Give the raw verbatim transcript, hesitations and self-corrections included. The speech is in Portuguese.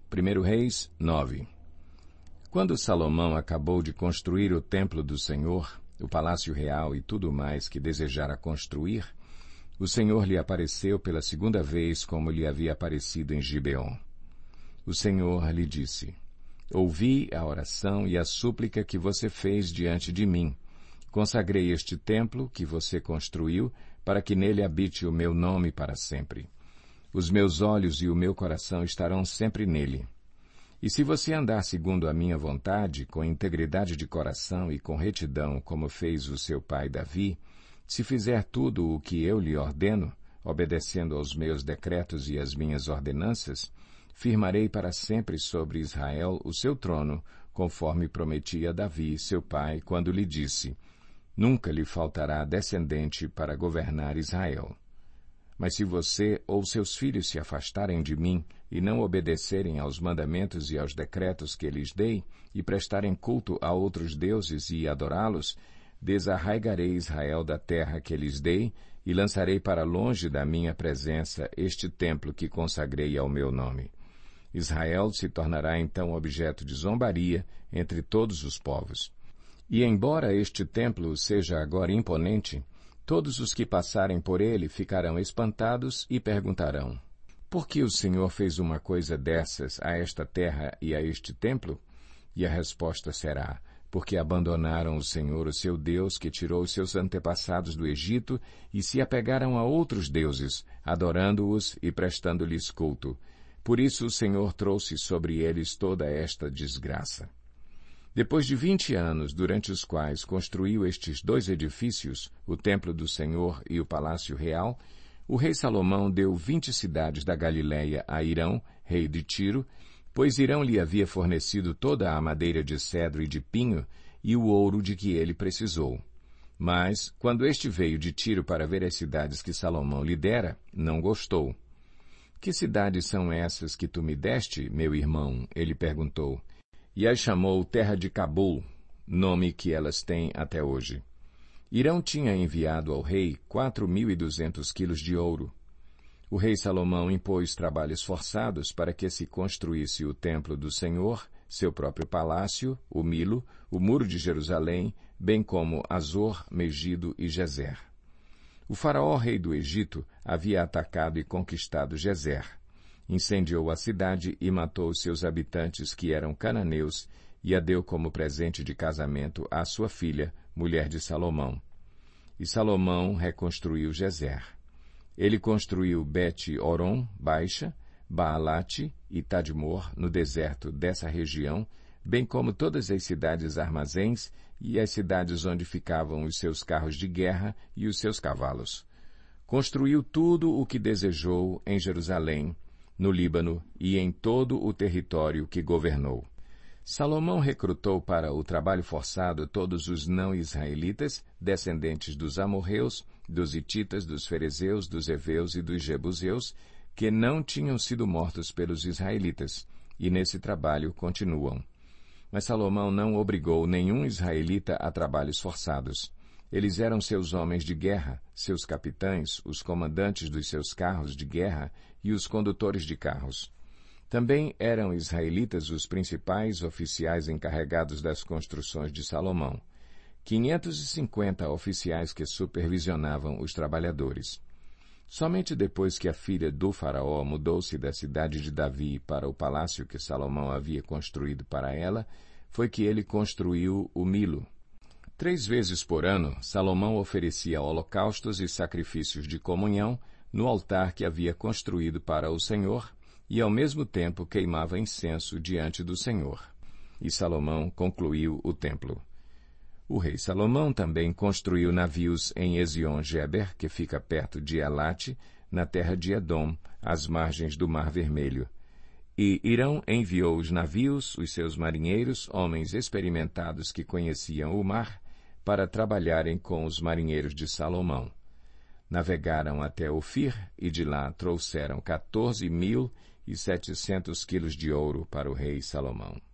primeiro Reis nove. Quando Salomão acabou de construir o templo do Senhor, o palácio real e tudo mais que desejara construir, o Senhor lhe apareceu pela segunda vez como lhe havia aparecido em Gibeon. O Senhor lhe disse: Ouvi a oração e a súplica que você fez diante de mim. Consagrei este templo que você construiu para que nele habite o meu nome para sempre. Os meus olhos e o meu coração estarão sempre nele. E se você andar segundo a minha vontade, com integridade de coração e com retidão, como fez o seu pai Davi, se fizer tudo o que eu lhe ordeno, obedecendo aos meus decretos e às minhas ordenanças, firmarei para sempre sobre Israel o seu trono, conforme prometi a Davi, seu pai, quando lhe disse: Nunca lhe faltará descendente para governar Israel. Mas se você ou seus filhos se afastarem de mim e não obedecerem aos mandamentos e aos decretos que lhes dei, e prestarem culto a outros deuses e adorá-los, desarraigarei Israel da terra que lhes dei e lançarei para longe da minha presença este templo que consagrei ao meu nome. Israel se tornará então objeto de zombaria entre todos os povos. E embora este templo seja agora imponente, todos os que passarem por ele ficarão espantados e perguntarão: Por que o Senhor fez uma coisa dessas a esta terra e a este templo? E a resposta será: Porque abandonaram o Senhor, o seu Deus, que tirou os seus antepassados do Egito, e se apegaram a outros deuses, adorando-os e prestando-lhes culto. Por isso o Senhor trouxe sobre eles toda esta desgraça. Depois de vinte anos, durante os quais construiu estes dois edifícios, o templo do Senhor e o palácio real, o rei Salomão deu vinte cidades da Galileia a Hirão, rei de Tiro, pois Hirão lhe havia fornecido toda a madeira de cedro e de pinho e o ouro de que ele precisou. Mas, quando este veio de Tiro para ver as cidades que Salomão lhe dera, não gostou. Que cidades são essas que tu me deste, meu irmão? Ele perguntou. E as chamou Terra de Cabul, nome que elas têm até hoje. Hirão tinha enviado ao rei quatro mil e duzentos quilos de ouro. O rei Salomão impôs trabalhos forçados para que se construísse o templo do Senhor, seu próprio palácio, o Milo, o muro de Jerusalém, bem como Azor, Megido e Gezer. O faraó rei do Egito havia atacado e conquistado Gezer. Incendiou a cidade e matou os seus habitantes, que eram cananeus, e a deu como presente de casamento à sua filha, mulher de Salomão. E Salomão reconstruiu Gezer. Ele construiu Bet-Horon, Baixa, Baalate e Tadmor, no deserto dessa região, bem como todas as cidades armazéns e as cidades onde ficavam os seus carros de guerra e os seus cavalos. Construiu tudo o que desejou em Jerusalém, no Líbano e em todo o território que governou. Salomão recrutou para o trabalho forçado todos os não-israelitas, descendentes dos amorreus, dos hititas, dos ferezeus, dos heveus e dos jebuseus, que não tinham sido mortos pelos israelitas, e nesse trabalho continuam. Mas Salomão não obrigou nenhum israelita a trabalhos forçados. Eles eram seus homens de guerra, seus capitães, os comandantes dos seus carros de guerra e os condutores de carros. Também eram israelitas os principais oficiais encarregados das construções de Salomão. quinhentos e cinquenta oficiais que supervisionavam os trabalhadores. Somente depois que a filha do faraó mudou-se da cidade de Davi para o palácio que Salomão havia construído para ela, foi que ele construiu o Milo. Três vezes por ano, Salomão oferecia holocaustos e sacrifícios de comunhão no altar que havia construído para o Senhor, e ao mesmo tempo queimava incenso diante do Senhor. E Salomão concluiu o templo. O rei Salomão também construiu navios em Ezion-Geber, que fica perto de Elate, na terra de Edom, às margens do Mar Vermelho. E Hirão enviou os navios, os seus marinheiros, homens experimentados que conheciam o mar, para trabalharem com os marinheiros de Salomão. Navegaram até Ofir e de lá trouxeram quatorze mil e setecentos quilos de ouro para o rei Salomão.